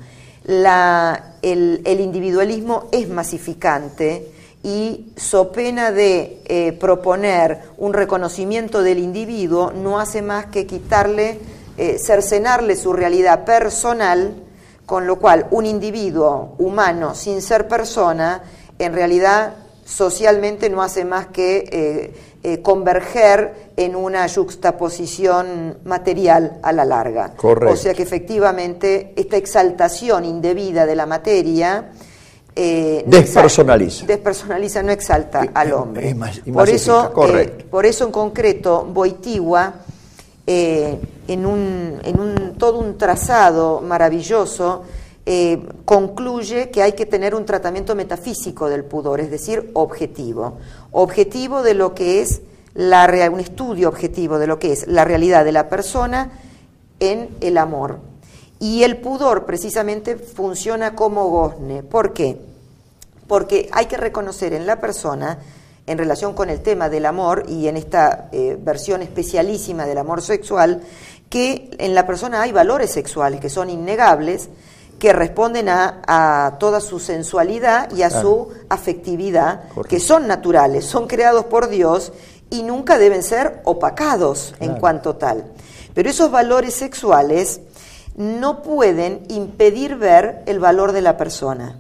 S2: La, el, el individualismo es masificante y, so pena de eh, proponer un reconocimiento del individuo, no hace más que quitarle, eh, cercenarle su realidad personal, con lo cual un individuo humano sin ser persona, en realidad socialmente no hace más que eh, eh, converger en una yuxtaposición material a la larga.
S1: Correcto.
S2: O sea que efectivamente esta exaltación indebida de la materia Eh, no
S1: despersonaliza.
S2: Exalta, despersonaliza, no exalta
S1: y,
S2: al hombre.
S1: Es más,
S2: por, eso, eh, por eso en concreto Wojtyła, eh, en, un, en un todo un trazado maravilloso, eh, concluye que hay que tener un tratamiento metafísico del pudor, es decir, objetivo. Objetivo de lo que es la real, un estudio objetivo de lo que es la realidad de la persona en el amor. Y el pudor precisamente funciona como gozne. ¿Por qué? Porque hay que reconocer en la persona, en relación con el tema del amor y en esta eh, versión especialísima del amor sexual, que en la persona hay valores sexuales que son innegables, que responden a, a toda su sensualidad y a claro. su afectividad, correcto. Que son naturales, son creados por Dios y nunca deben ser opacados claro. en cuanto tal. Pero esos valores sexuales no pueden impedir ver el valor de la persona.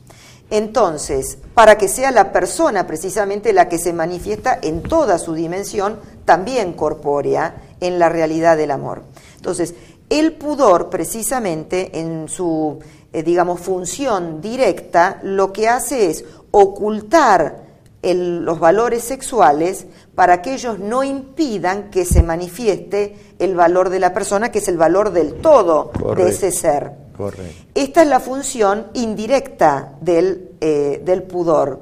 S2: Entonces, para que sea la persona precisamente la que se manifiesta en toda su dimensión, también corpórea, en la realidad del amor. Entonces, el pudor precisamente en su, eh, digamos, función directa, lo que hace es ocultar el, los valores sexuales para que ellos no impidan que se manifieste el valor de la persona, que es el valor del todo correcto, de ese ser.
S1: Correcto.
S2: Esta es la función indirecta del, eh, del pudor,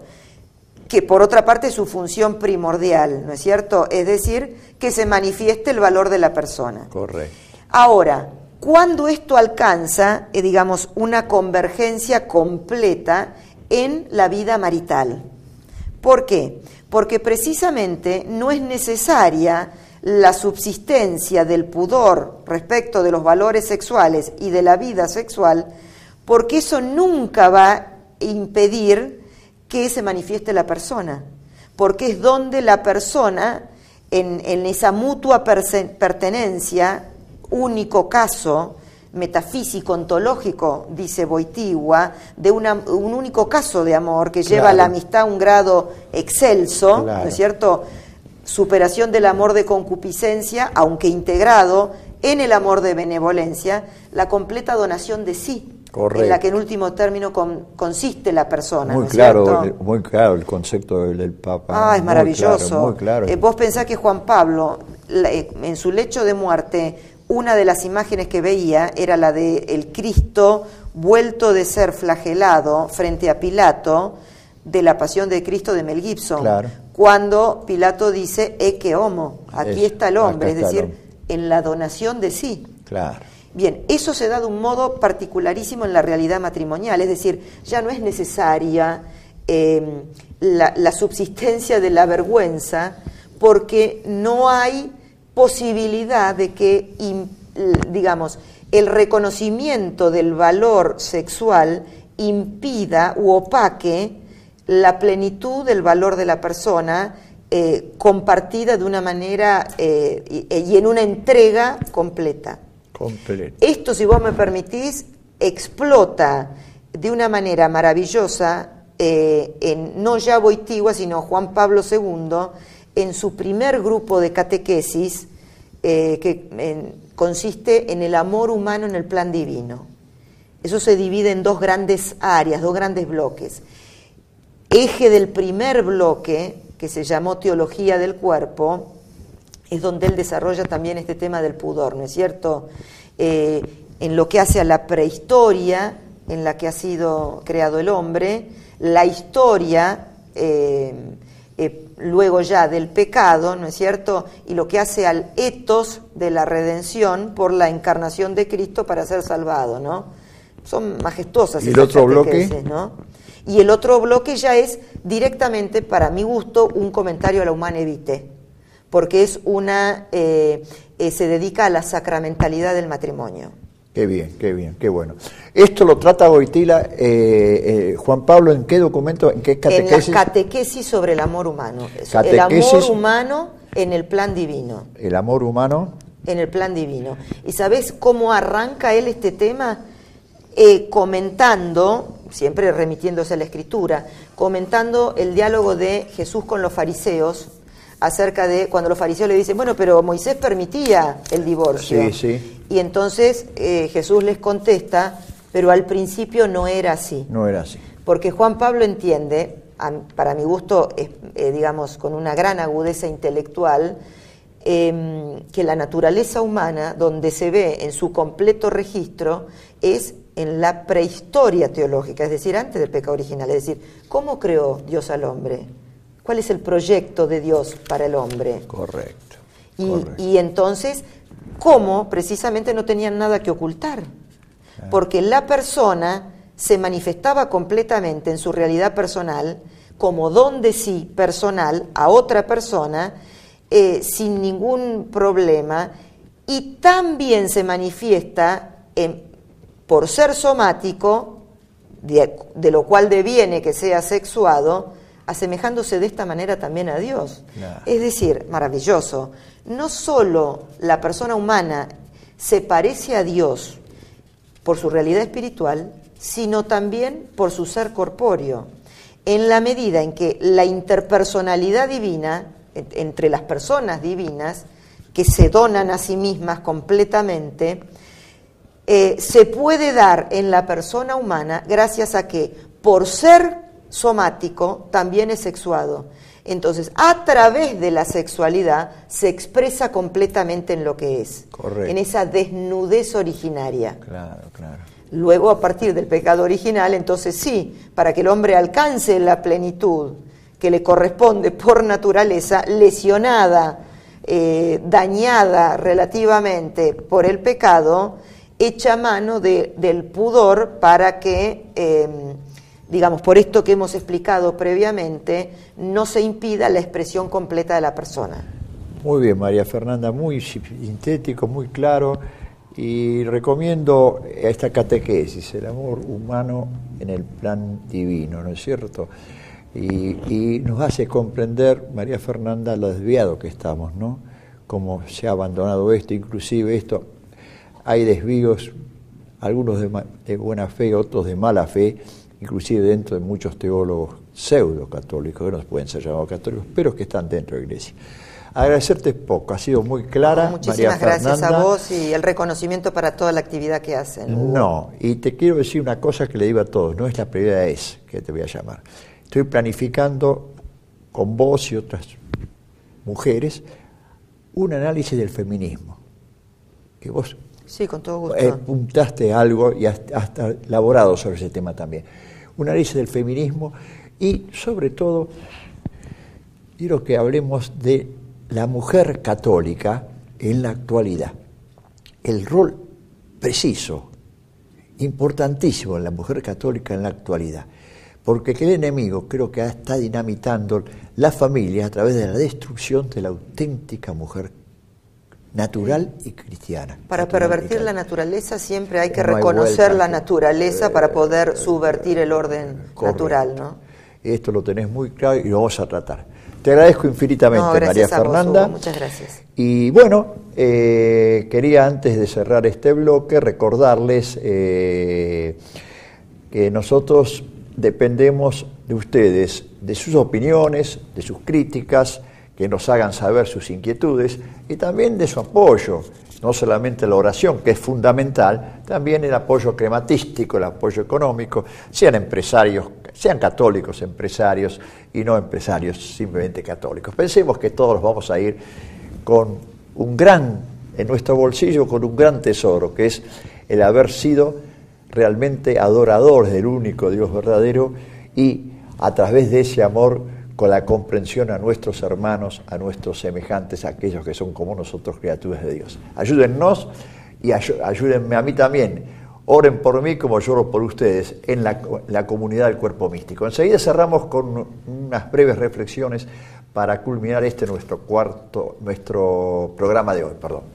S2: que por otra parte es su función primordial, ¿no es cierto? Es decir, que se manifieste el valor de la persona.
S1: Correcto.
S2: Ahora, cuando esto alcanza, eh, digamos, una convergencia completa en la vida marital. ¿Por qué? Porque precisamente no es necesaria la subsistencia del pudor respecto de los valores sexuales y de la vida sexual, porque eso nunca va a impedir que se manifieste la persona, porque es donde la persona, en, en esa mutua pertenencia, único caso metafísico, ontológico, dice Wojtyła, de una, un único caso de amor que lleva claro. la amistad a un grado excelso, claro. ¿no es cierto?, superación del amor de concupiscencia, aunque integrado en el amor de benevolencia, la completa donación de sí, correcto. En la que en último término con, consiste la persona.
S1: Muy
S2: ¿no es
S1: claro,
S2: cierto?
S1: Muy claro el concepto del, del Papa.
S2: Ah, es maravilloso.
S1: Claro, muy claro.
S2: Eh, vos pensás que Juan Pablo, la, eh, en su lecho de muerte, una de las imágenes que veía era la de el Cristo vuelto de ser flagelado frente a Pilato, de la Pasión de Cristo de Mel Gibson,
S1: claro.
S2: cuando Pilato dice ecce homo, aquí
S1: eso,
S2: está el hombre, es decir,
S1: hombre.
S2: En la donación de sí.
S1: Claro.
S2: Bien, eso se da de un modo particularísimo en la realidad matrimonial, es decir, ya no es necesaria eh, la, la subsistencia de la vergüenza, porque no hay posibilidad de que, digamos, el reconocimiento del valor sexual impida u opaque la plenitud del valor de la persona eh, compartida de una manera eh, y, y en una entrega completa.
S1: Completo.
S2: Esto, si vos me permitís, explota de una manera maravillosa eh, en no ya Wojtyła, sino Juan Pablo segundo, en su primer grupo de catequesis, eh, que en, consiste en el amor humano en el plan divino. Eso se divide en dos grandes áreas, dos grandes bloques. Eje del primer bloque, que se llamó Teología del Cuerpo, es donde él desarrolla también este tema del pudor, ¿no es cierto? Eh, en lo que hace a la prehistoria en la que ha sido creado el hombre, la historia, eh, eh, luego ya del pecado, ¿no es cierto? Y lo que hace al etos de la redención por la encarnación de Cristo para ser salvado, ¿no? Son majestuosas.
S1: ¿Y el otro bloque?
S2: ¿No? Y el otro bloque ya es directamente, para mi gusto, un comentario a la Humanae Vitae, porque es una eh, eh, se dedica a la sacramentalidad del matrimonio.
S1: Qué bien, qué bien, qué bueno. Esto lo trata Wojtyła, eh, eh, Juan Pablo, ¿en qué documento, en qué catequesis?
S2: En la catequesis sobre el amor humano.
S1: Catequesis,
S2: el amor humano en el plan divino.
S1: El amor humano.
S2: En el plan divino. ¿Y sabés cómo arranca él este tema? Eh, comentando, siempre remitiéndose a la Escritura, comentando el diálogo de Jesús con los fariseos, acerca de cuando los fariseos le dicen, bueno, pero Moisés permitía el divorcio.
S1: Sí, sí.
S2: Y entonces eh, Jesús les contesta, pero al principio no era así.
S1: No era así.
S2: Porque Juan Pablo entiende, a, para mi gusto, eh, digamos, con una gran agudeza intelectual, eh, que la naturaleza humana, donde se ve en su completo registro, es en la prehistoria teológica, es decir, antes del pecado original. Es decir, ¿cómo creó Dios al hombre? ¿Cuál es el proyecto de Dios para el hombre?
S1: Correcto.
S2: Y,
S1: correcto.
S2: y entonces, ¿cómo? Precisamente no tenían nada que ocultar. Ah. Porque la persona se manifestaba completamente en su realidad personal como don de sí personal a otra persona eh, sin ningún problema, y también se manifiesta en, por ser somático, de, de lo cual deviene que sea sexuado, asemejándose de esta manera también a Dios. Claro. Es decir, maravilloso, no solo la persona humana se parece a Dios por su realidad espiritual, sino también por su ser corpóreo, en la medida en que la interpersonalidad divina, entre las personas divinas, que se donan a sí mismas completamente, eh, se puede dar en la persona humana gracias a que, por ser somático, también es sexuado. Entonces, a través de la sexualidad se expresa completamente en lo que es. Correcto. En esa desnudez originaria.
S1: Claro, claro.
S2: Luego, a partir del pecado original, entonces sí, para que el hombre alcance la plenitud que le corresponde por naturaleza, lesionada, eh, dañada relativamente por el pecado, echa mano de, del pudor para que... Eh, digamos, por esto que hemos explicado previamente, no se impida la expresión completa de la persona.
S1: Muy bien, María Fernanda, muy sintético, muy claro, y recomiendo esta catequesis, el amor humano en el plan divino, ¿no es cierto? Y, y nos hace comprender, María Fernanda, lo desviado que estamos, ¿no? Cómo se ha abandonado esto, inclusive esto, hay desvíos, algunos de, de buena fe, otros de mala fe, inclusive dentro de muchos teólogos pseudo-católicos, que no pueden ser llamados católicos, pero que están dentro de la Iglesia. Agradecerte poco, ha sido muy clara,
S2: no, muchísimas
S1: María
S2: gracias
S1: Fernanda.
S2: a vos y el reconocimiento para toda la actividad que hacen.
S1: No, y te quiero decir una cosa que le digo a todos, no es la primera vez que te voy a llamar. Estoy planificando con vos y otras mujeres un análisis del feminismo, que vos
S2: sí, con todo gusto.
S1: apuntaste algo y has, has elaborado sobre ese tema también. Un análisis del feminismo y, sobre todo, quiero que hablemos de la mujer católica en la actualidad. El rol preciso, importantísimo en la mujer católica en la actualidad. Porque el enemigo creo que está dinamitando la familia a través de la destrucción de la auténtica mujer natural y cristiana.
S2: Para
S1: natural
S2: pervertir la naturaleza siempre hay que
S1: no
S2: reconocer
S1: hay
S2: la
S1: vuelta,
S2: naturaleza
S1: eh,
S2: para poder subvertir el orden
S1: correcto.
S2: natural, ¿no?
S1: Esto lo tenés muy claro y lo vamos a tratar. Te agradezco infinitamente,
S2: no,
S1: María Fernanda.
S2: Vos, Hugo, muchas gracias.
S1: Y bueno, eh, quería antes de cerrar este bloque recordarles eh, que nosotros dependemos de ustedes, de sus opiniones, de sus críticas, que nos hagan saber sus inquietudes y también de su apoyo, no solamente la oración, que es fundamental, también el apoyo crematístico, el apoyo económico, sean empresarios, sean católicos empresarios y no empresarios simplemente católicos. Pensemos que todos vamos a ir con un gran, en nuestro bolsillo, con un gran tesoro, que es el haber sido realmente adoradores del único Dios verdadero y a través de ese amor con la comprensión a nuestros hermanos, a nuestros semejantes, a aquellos que son como nosotros, criaturas de Dios. Ayúdennos y ayúdenme a mí también. Oren por mí como lloro por ustedes en la, la comunidad del Cuerpo Místico. Enseguida cerramos con unas breves reflexiones para culminar este nuestro cuarto, nuestro programa de hoy. Perdón.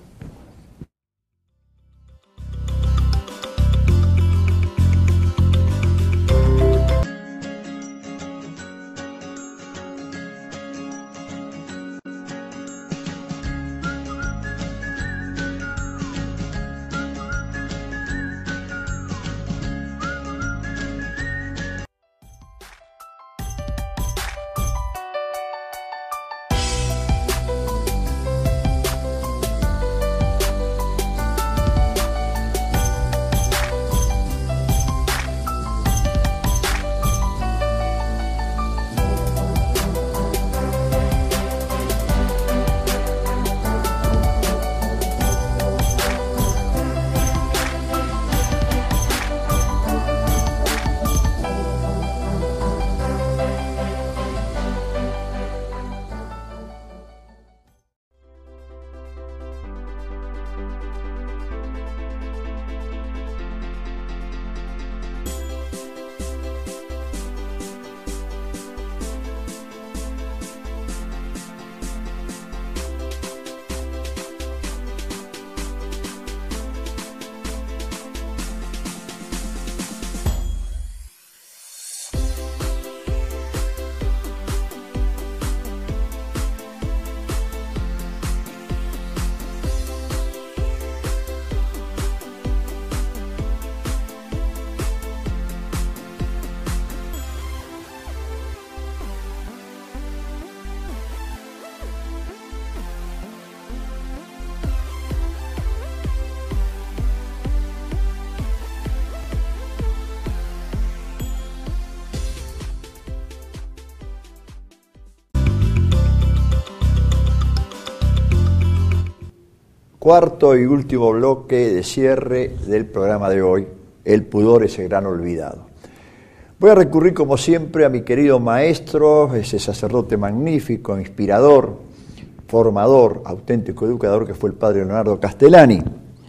S1: Cuarto y último bloque de cierre del programa de hoy, el pudor, ese gran olvidado. Voy a recurrir como siempre a mi querido maestro, ese sacerdote magnífico, inspirador, formador, auténtico educador que fue el padre Leonardo Castellani.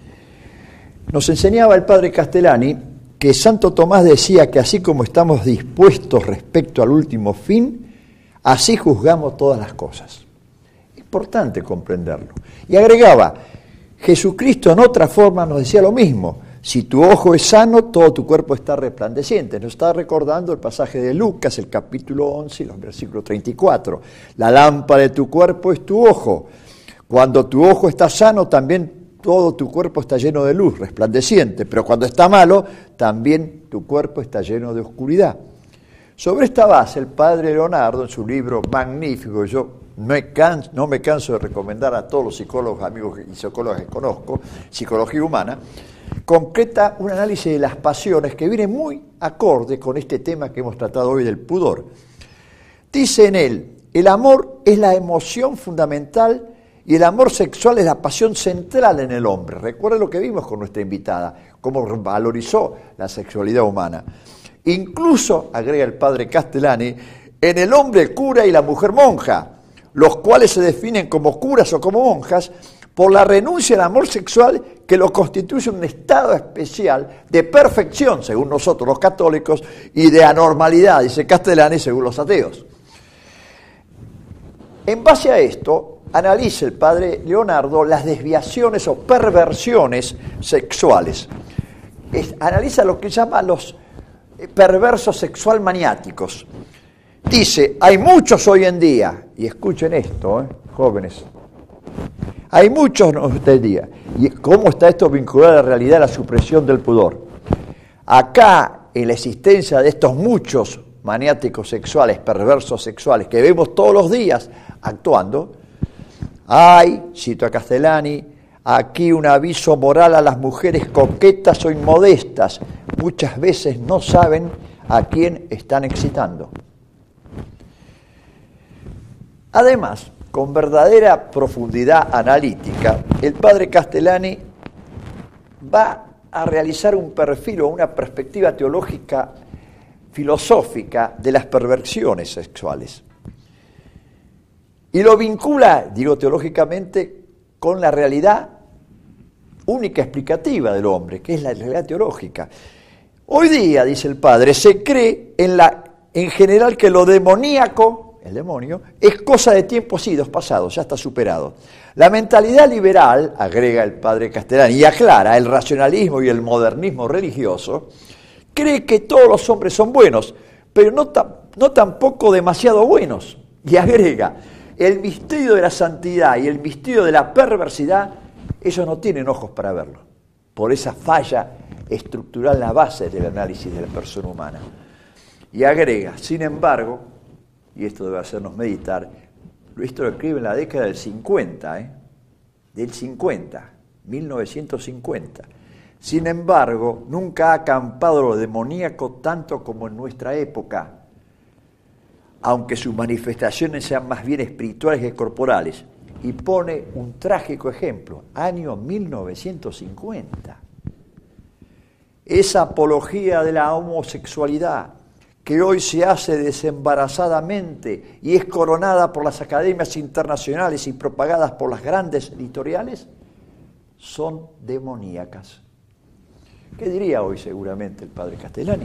S1: Nos enseñaba el padre Castellani que Santo Tomás decía que así como estamos dispuestos respecto al último fin, así juzgamos todas las cosas. Importante comprenderlo. Y agregaba, Jesucristo en otra forma nos decía lo mismo. Si tu ojo es sano, todo tu cuerpo está resplandeciente. Nos está recordando el pasaje de Lucas, el capítulo once, los versículos treinta y cuatro. La lámpara de tu cuerpo es tu ojo. Cuando tu ojo está sano, también todo tu cuerpo está lleno de luz, resplandeciente. Pero cuando está malo, también tu cuerpo está lleno de oscuridad. Sobre esta base, el padre Leonardo, en su libro magnífico, yo no me, canso, no me canso de recomendar a todos los psicólogos, amigos y psicólogas que conozco, Psicología Humana, concreta un análisis de las pasiones que viene muy acorde con este tema que hemos tratado hoy del pudor. Dice en él, el amor es la emoción fundamental y el amor sexual es la pasión central en el hombre. Recuerda lo que vimos con nuestra invitada, cómo valorizó la sexualidad humana. Incluso, agrega el padre Castellani, en el hombre cura y la mujer monja, los cuales se definen como curas o como monjas, por la renuncia al amor sexual que lo constituye un estado especial de perfección, según nosotros los católicos, y de anormalidad, dice Castellani, según los ateos. En base a esto, analiza el padre Leonardo las desviaciones o perversiones sexuales. Es, analiza lo que llama los perversos sexual maniáticos. Dice, hay muchos hoy en día, y escuchen esto, ¿eh? jóvenes, hay muchos hoy en día, y cómo está esto vinculado a la realidad de la supresión del pudor. Acá, en la existencia de estos muchos maniáticos sexuales, perversos sexuales, que vemos todos los días actuando, hay, cito a Castellani, aquí un aviso moral a las mujeres coquetas o inmodestas, muchas veces no saben a quién están excitando. Además, con verdadera profundidad analítica, el padre Castellani va a realizar un perfil o una perspectiva teológica filosófica de las perversiones sexuales. Y lo vincula, digo teológicamente, con la realidad única explicativa del hombre, que es la realidad teológica. Hoy día, dice el padre, se cree en, la, en general que lo demoníaco, el demonio, es cosa de tiempos idos, pasados, ya está superado. La mentalidad liberal, agrega el padre Castellani, y aclara el racionalismo y el modernismo religioso, cree que todos los hombres son buenos, pero no, ta, no tampoco demasiado buenos. Y agrega, el misterio de la santidad y el misterio de la perversidad, ellos no tienen ojos para verlo, por esa falla estructural en la base del análisis de la persona humana. Y agrega, sin embargo, y esto debe hacernos meditar, esto lo escribe en la década del cincuenta, ¿eh? del cincuenta, mil novecientos cincuenta. Sin embargo, nunca ha acampado lo demoníaco tanto como en nuestra época, aunque sus manifestaciones sean más bien espirituales que corporales. Y pone un trágico ejemplo, año mil novecientos cincuenta. Esa apología de la homosexualidad que hoy se hace desembarazadamente y es coronada por las academias internacionales y propagadas por las grandes editoriales, son demoníacas. ¿Qué diría hoy seguramente el padre Castellani?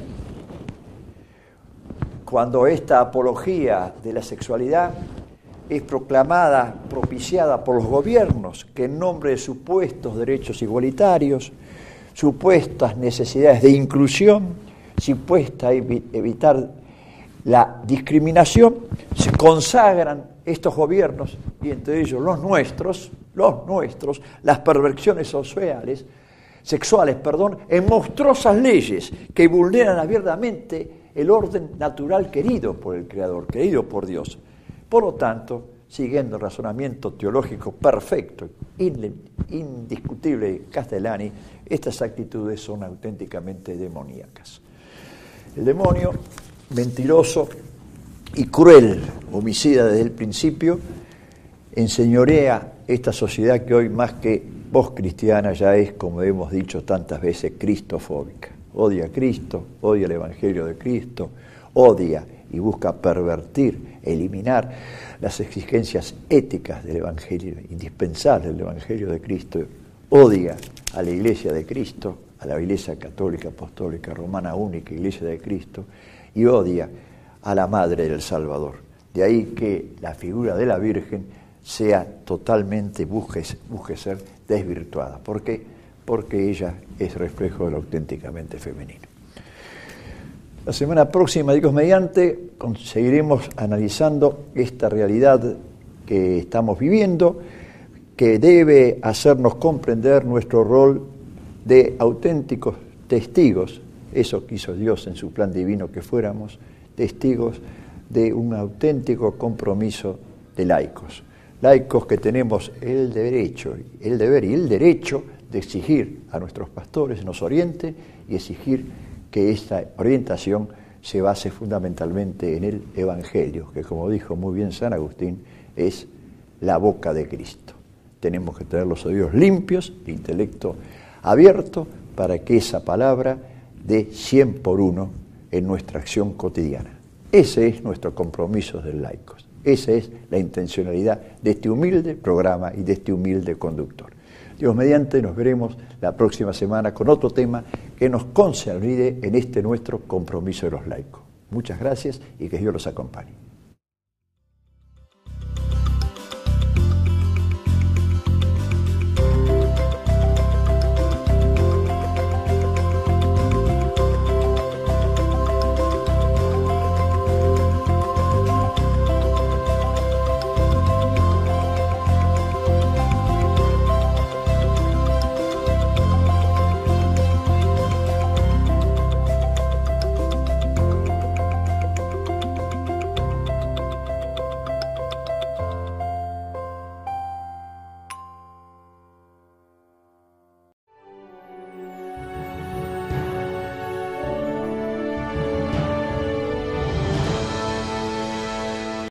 S1: Cuando esta apología de la sexualidad es proclamada, propiciada por los gobiernos, que en nombre de supuestos derechos igualitarios, supuestas necesidades de inclusión, supuesta evitar la discriminación, se consagran estos gobiernos, y entre ellos los nuestros, los nuestros, las perversiones sociales, sexuales, perdón, en monstruosas leyes que vulneran abiertamente el orden natural querido por el Creador, querido por Dios. Por lo tanto, siguiendo el razonamiento teológico perfecto, indiscutible de Castellani, estas actitudes son auténticamente demoníacas. El demonio, mentiroso y cruel, homicida desde el principio, enseñorea esta sociedad que hoy más que voz cristiana ya es, como hemos dicho tantas veces, cristofóbica. Odia a Cristo, odia el Evangelio de Cristo, odia y busca pervertir, eliminar las exigencias éticas del Evangelio, indispensables del Evangelio de Cristo, odia a la Iglesia de Cristo, a la Iglesia Católica, Apostólica, Romana, única Iglesia de Cristo, y odia a la Madre del Salvador. De ahí que la figura de la Virgen sea totalmente, busque, busque ser desvirtuada. ¿Por qué? Porque ella es reflejo de lo auténticamente femenino. La semana próxima, Dios mediante, seguiremos analizando esta realidad que estamos viviendo, que debe hacernos comprender nuestro rol de auténticos testigos, eso quiso Dios en su plan divino que fuéramos, testigos de un auténtico compromiso de laicos. Laicos que tenemos el derecho, el deber y el derecho de exigir a nuestros pastores nos orienten y exigir que esta orientación se base fundamentalmente en el Evangelio, que como dijo muy bien San Agustín, es la boca de Cristo. Tenemos que tener los oídos limpios, el intelecto abierto, para que esa palabra dé cien por uno en nuestra acción cotidiana. Ese es nuestro compromiso de laicos. Esa es la intencionalidad de este humilde programa y de este humilde conductor. Dios mediante, nos veremos la próxima semana con otro tema que nos consolide en este nuestro compromiso de los laicos. Muchas gracias y que Dios los acompañe.